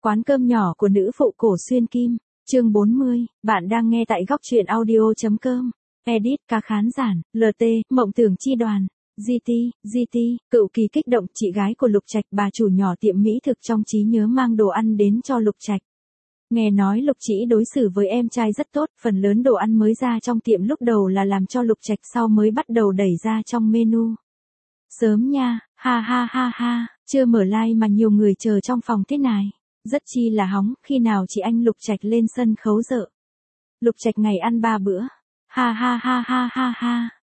Quán cơm nhỏ của nữ phụ Cổ Xuyên Kim, chương 40, bạn đang nghe tại góc truyện audio.com. Edit ca khán giản, LT, Mộng Tưởng Chi Đoàn, GT, Cựu Kỳ kích động chị gái của Lục Trạch, bà chủ nhỏ tiệm mỹ thực trong trí nhớ mang đồ ăn đến cho Lục Trạch. Nghe nói Lục Trĩ đối xử với em trai rất tốt, phần lớn đồ ăn mới ra trong tiệm lúc đầu là làm cho Lục Trạch, sau mới bắt đầu đẩy ra trong menu. Sớm nha, ha, chưa mở live mà nhiều người chờ trong phòng thế này. Rất chi là hóng, khi nào chị anh Lục Trạch lên sân khấu dợ. Lục Trạch ngày ăn 3 bữa. Ha.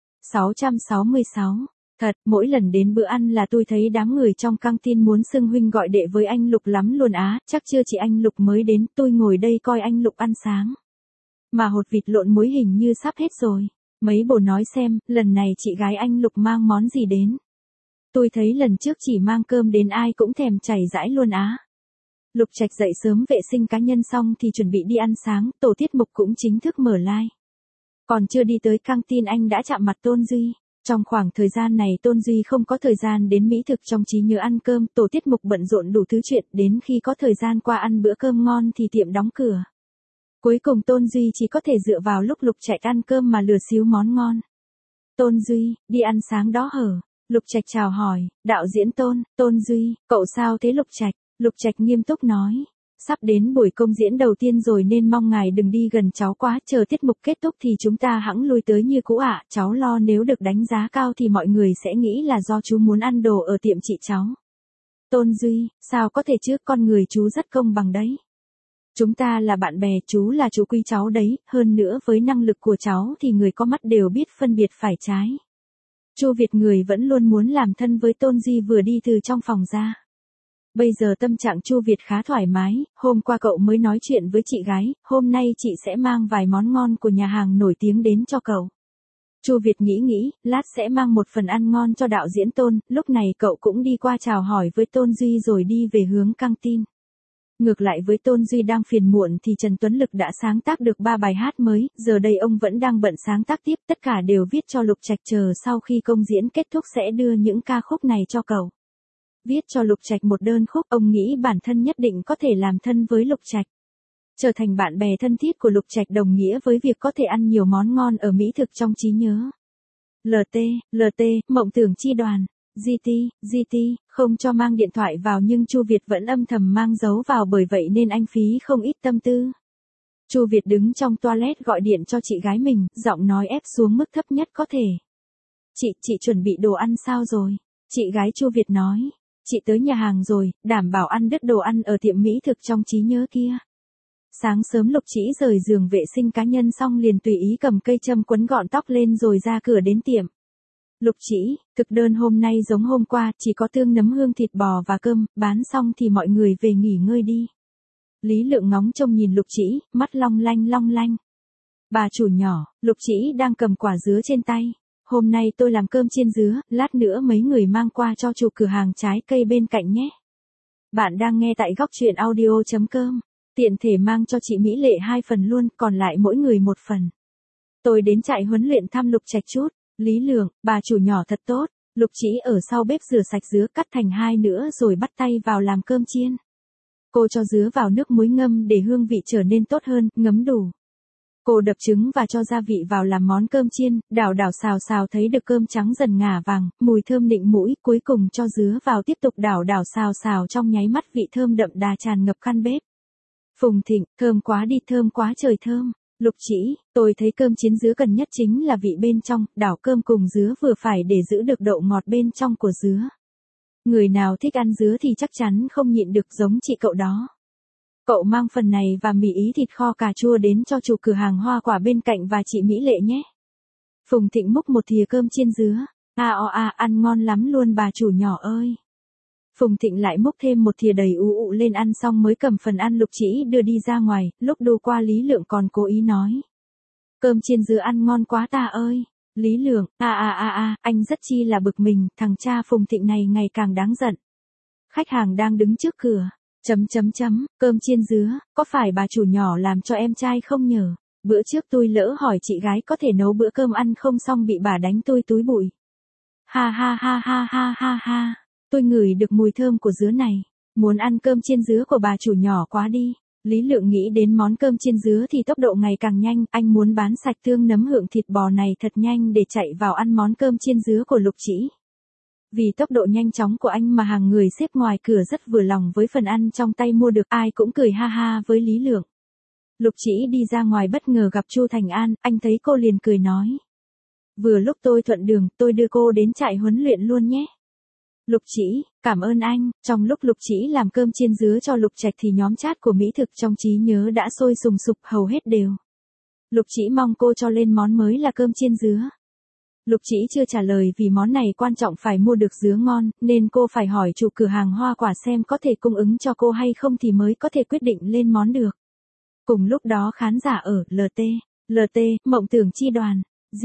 666. Thật, mỗi lần đến bữa ăn là tôi thấy đám người trong căng tin muốn xưng huynh gọi đệ với anh Lục lắm luôn á, chắc chưa chị anh Lục mới đến, tôi ngồi đây coi anh Lục ăn sáng. Mà hột vịt lộn muối hình như sắp hết rồi. Mấy bồ nói xem, lần này chị gái anh Lục mang món gì đến. Tôi thấy lần trước chỉ mang cơm đến ai cũng thèm chảy rãi luôn á. Lục Trạch dậy sớm vệ sinh cá nhân xong thì chuẩn bị đi ăn sáng, tổ tiết mục cũng chính thức mở live. Còn chưa đi tới căng tin anh đã chạm mặt Tôn Duy. Trong khoảng thời gian này Tôn Duy không có thời gian đến mỹ thực trong trí nhớ ăn cơm, tổ tiết mục bận rộn đủ thứ chuyện, đến khi có thời gian qua ăn bữa cơm ngon thì tiệm đóng cửa. Cuối cùng Tôn Duy chỉ có thể dựa vào lúc Lục Trạch ăn cơm mà lừa xíu món ngon. Tôn Duy, đi ăn sáng đó hở? Lục Trạch chào hỏi, đạo diễn Tôn Duy, cậu sao thế Lục Trạch? Lục Trạch nghiêm túc nói, sắp đến buổi công diễn đầu tiên rồi nên mong ngài đừng đi gần cháu quá, chờ tiết mục kết thúc thì chúng ta hẵng lui tới như cũ ạ, cháu lo nếu được đánh giá cao thì mọi người sẽ nghĩ là do chú muốn ăn đồ ở tiệm chị cháu. Tôn Duy, sao có thể chứ, con người chú rất công bằng đấy. Chúng ta là bạn bè, chú là chú quý cháu đấy, hơn nữa với năng lực của cháu thì người có mắt đều biết phân biệt phải trái. Chu Việt người vẫn luôn muốn làm thân với Tôn Duy vừa đi từ trong phòng ra. Bây giờ tâm trạng Chu Việt khá thoải mái, hôm qua cậu mới nói chuyện với chị gái, hôm nay chị sẽ mang vài món ngon của nhà hàng nổi tiếng đến cho cậu. Chu Việt nghĩ, lát sẽ mang một phần ăn ngon cho đạo diễn Tôn, lúc này cậu cũng đi qua chào hỏi với Tôn Duy rồi đi về hướng căng tin. Ngược lại với Tôn Duy đang phiền muộn thì Trần Tuấn Lực đã sáng tác được 3 bài hát mới, giờ đây ông vẫn đang bận sáng tác tiếp, tất cả đều viết cho Lục Trạch, chờ sau khi công diễn kết thúc sẽ đưa những ca khúc này cho cậu. Viết cho Lục Trạch một đơn khúc, ông nghĩ bản thân nhất định có thể làm thân với Lục Trạch. Trở thành bạn bè thân thiết của Lục Trạch đồng nghĩa với việc có thể ăn nhiều món ngon ở mỹ thực trong trí nhớ. LT, Mộng Tưởng Chi Đoàn, GT, không cho mang điện thoại vào nhưng Chu Việt vẫn âm thầm mang dấu vào, bởi vậy nên anh phí không ít tâm tư. Chu Việt đứng trong toilet gọi điện cho chị gái mình, giọng nói ép xuống mức thấp nhất có thể. Chị chuẩn bị đồ ăn sao rồi? Chị gái Chu Việt nói. Chị tới nhà hàng rồi, đảm bảo ăn đứt đồ ăn ở tiệm mỹ thực trong trí nhớ kia. Sáng sớm Lục Trĩ rời giường vệ sinh cá nhân xong liền tùy ý cầm cây châm quấn gọn tóc lên rồi ra cửa đến tiệm. Lục Trĩ, thực đơn hôm nay giống hôm qua, chỉ có tương nấm hương thịt bò và cơm, bán xong thì mọi người về nghỉ ngơi đi. Lý Lượng ngóng trông nhìn Lục Trĩ, mắt long lanh. Bà chủ nhỏ, Lục Trĩ đang cầm quả dứa trên tay. Hôm nay tôi làm cơm chiên dứa, lát nữa mấy người mang qua cho chủ cửa hàng trái cây bên cạnh nhé. Bạn đang nghe tại góc truyện audio.com. Tiện thể mang cho chị Mỹ Lệ 2 phần luôn, còn lại mỗi người 1 phần. Tôi đến trại huấn luyện thăm Lục Trạch chút. Lý Lượng, bà chủ nhỏ thật tốt. Lục Trĩ ở sau bếp rửa sạch dứa, cắt thành 2 nữa rồi bắt tay vào làm cơm chiên. Cô cho dứa vào nước muối ngâm để hương vị trở nên tốt hơn, ngấm đủ. Cô đập trứng và cho gia vị vào làm món cơm chiên, đảo xào thấy được cơm trắng dần ngả vàng, mùi thơm nịnh mũi, cuối cùng cho dứa vào tiếp tục đảo xào trong nháy mắt vị thơm đậm đà tràn ngập căn bếp. Phùng Thịnh, thơm quá đi, thơm quá trời thơm. Lục Trĩ, tôi thấy cơm chiên dứa cần nhất chính là vị bên trong, đảo cơm cùng dứa vừa phải để giữ được độ ngọt bên trong của dứa. Người nào thích ăn dứa thì chắc chắn không nhịn được giống chị cậu đó. Cậu mang phần này và mì ý thịt kho cà chua đến cho chủ cửa hàng hoa quả bên cạnh và chị Mỹ Lệ nhé. Phùng Thịnh múc một thìa cơm chiên dứa. Ăn ngon lắm luôn bà chủ nhỏ ơi. Phùng Thịnh lại múc thêm một thìa đầy ụ lên, ăn xong mới cầm phần ăn Lục Trĩ đưa đi ra ngoài, lúc đu qua Lý Lượng còn cố ý nói. Cơm chiên dứa ăn ngon quá ta ơi. Lý Lượng, anh rất chi là bực mình, thằng cha Phùng Thịnh này ngày càng đáng giận. Khách hàng đang đứng trước cửa. Cơm chiên dứa, có phải bà chủ nhỏ làm cho em trai không nhờ? Bữa trước tôi lỡ hỏi chị gái có thể nấu bữa cơm ăn không xong bị bà đánh tôi túi bụi. Ha. Tôi ngửi được mùi thơm của dứa này. Muốn ăn cơm chiên dứa của bà chủ nhỏ quá đi. Lý Lượng nghĩ đến món cơm chiên dứa thì tốc độ ngày càng nhanh, anh muốn bán sạch tương nấm hương thịt bò này thật nhanh để chạy vào ăn món cơm chiên dứa của Lục Chỉ. Vì tốc độ nhanh chóng của anh mà hàng người xếp ngoài cửa rất vừa lòng với phần ăn trong tay mua được, ai cũng cười ha ha với Lý Lượng. Lục Chỉ đi ra ngoài bất ngờ gặp Chu Thành An, anh thấy cô liền cười nói. Vừa lúc tôi thuận đường, tôi đưa cô đến trại huấn luyện luôn nhé. Lục Chỉ, cảm ơn anh. Trong lúc Lục Chỉ làm cơm chiên dứa cho Lục Trạch thì nhóm chat của Mỹ Thực trong trí nhớ đã sôi sùng sục hầu hết đều. Lục Chỉ mong cô cho lên món mới là cơm chiên dứa. Lục Chỉ chưa trả lời vì món này quan trọng phải mua được dứa ngon, nên cô phải hỏi chủ cửa hàng hoa quả xem có thể cung ứng cho cô hay không thì mới có thể quyết định lên món được. Cùng lúc đó khán giả ở LT, Mộng Tưởng Chi Đoàn,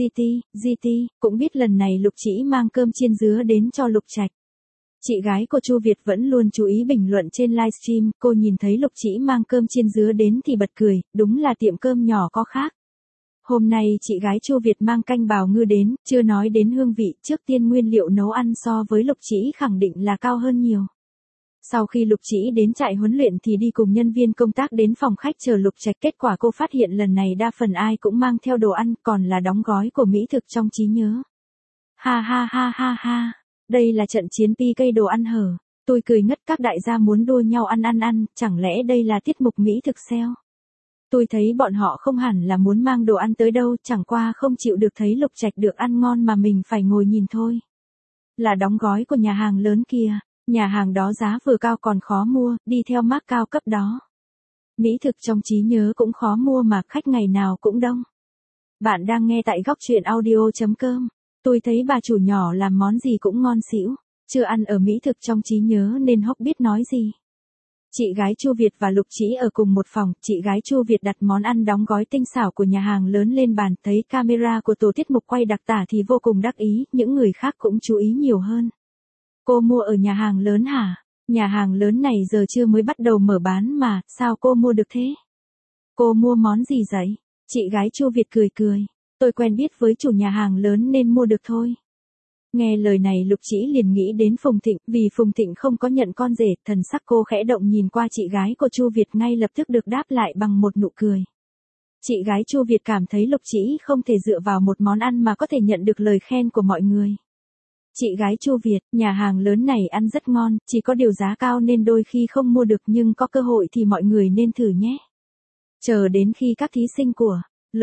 GT, cũng biết lần này Lục Chỉ mang cơm chiên dứa đến cho Lục Trạch. Chị gái của Chu Việt vẫn luôn chú ý bình luận trên livestream, cô nhìn thấy Lục Chỉ mang cơm chiên dứa đến thì bật cười, đúng là tiệm cơm nhỏ có khác. Hôm nay chị gái Chu Việt mang canh bào ngư đến, chưa nói đến hương vị, trước tiên nguyên liệu nấu ăn so với Lục Chỉ khẳng định là cao hơn nhiều. Sau khi Lục Chỉ đến trại huấn luyện thì đi cùng nhân viên công tác đến phòng khách chờ Lục Trạch, kết quả cô phát hiện lần này đa phần ai cũng mang theo đồ ăn, còn là đóng gói của Mỹ Thực trong trí nhớ. Ha ha ha ha ha, đây là trận chiến PK đồ ăn hở. Tôi cười ngất, các đại gia muốn đua nhau ăn, chẳng lẽ đây là tiết mục Mỹ Thực sale? Tôi thấy bọn họ không hẳn là muốn mang đồ ăn tới đâu, chẳng qua không chịu được thấy Lục Trạch được ăn ngon mà mình phải ngồi nhìn thôi. Là đóng gói của nhà hàng lớn kia, nhà hàng đó giá vừa cao còn khó mua, đi theo mác cao cấp đó. Mỹ Thực trong trí nhớ cũng khó mua mà khách ngày nào cũng đông. Bạn đang nghe tại Góc Chuyện Audio.com. Tôi thấy bà chủ nhỏ làm món gì cũng ngon xỉu, chưa ăn ở Mỹ Thực trong trí nhớ nên hốc biết nói gì. Chị gái Chu Việt và Lục Chỉ ở cùng một phòng, chị gái Chu Việt đặt món ăn đóng gói tinh xảo của nhà hàng lớn lên bàn, thấy camera của tổ tiết mục quay đặc tả thì vô cùng đắc ý, những người khác cũng chú ý nhiều hơn. Cô mua ở nhà hàng lớn hả? Nhà hàng lớn này giờ chưa mới bắt đầu mở bán mà, sao cô mua được thế? Cô mua món gì vậy? Chị gái Chu Việt cười. Tôi quen biết với chủ nhà hàng lớn nên mua được thôi. Nghe lời này Lục Chỉ liền nghĩ đến Phùng Thịnh, vì Phùng Thịnh không có nhận con rể, thần sắc cô khẽ động nhìn qua chị gái của Chu Việt ngay lập tức được đáp lại bằng một nụ cười. Chị gái Chu Việt cảm thấy Lục Chỉ không thể dựa vào một món ăn mà có thể nhận được lời khen của mọi người. Chị gái Chu Việt, nhà hàng lớn này ăn rất ngon, chỉ có điều giá cao nên đôi khi không mua được nhưng có cơ hội thì mọi người nên thử nhé. Chờ đến khi các thí sinh của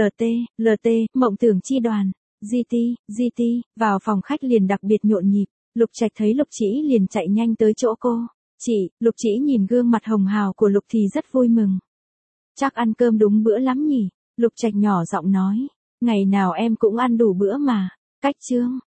LT, Mộng Tưởng Chi Đoàn, GT, vào phòng khách liền đặc biệt nhộn nhịp. Lục Trạch thấy Lục Chỉ liền chạy nhanh tới chỗ cô. Lục Chỉ nhìn gương mặt hồng hào của Lục thì rất vui mừng. Chắc ăn cơm đúng bữa lắm nhỉ? Lục Trạch nhỏ giọng nói. Ngày nào em cũng ăn đủ bữa mà. Cách chương.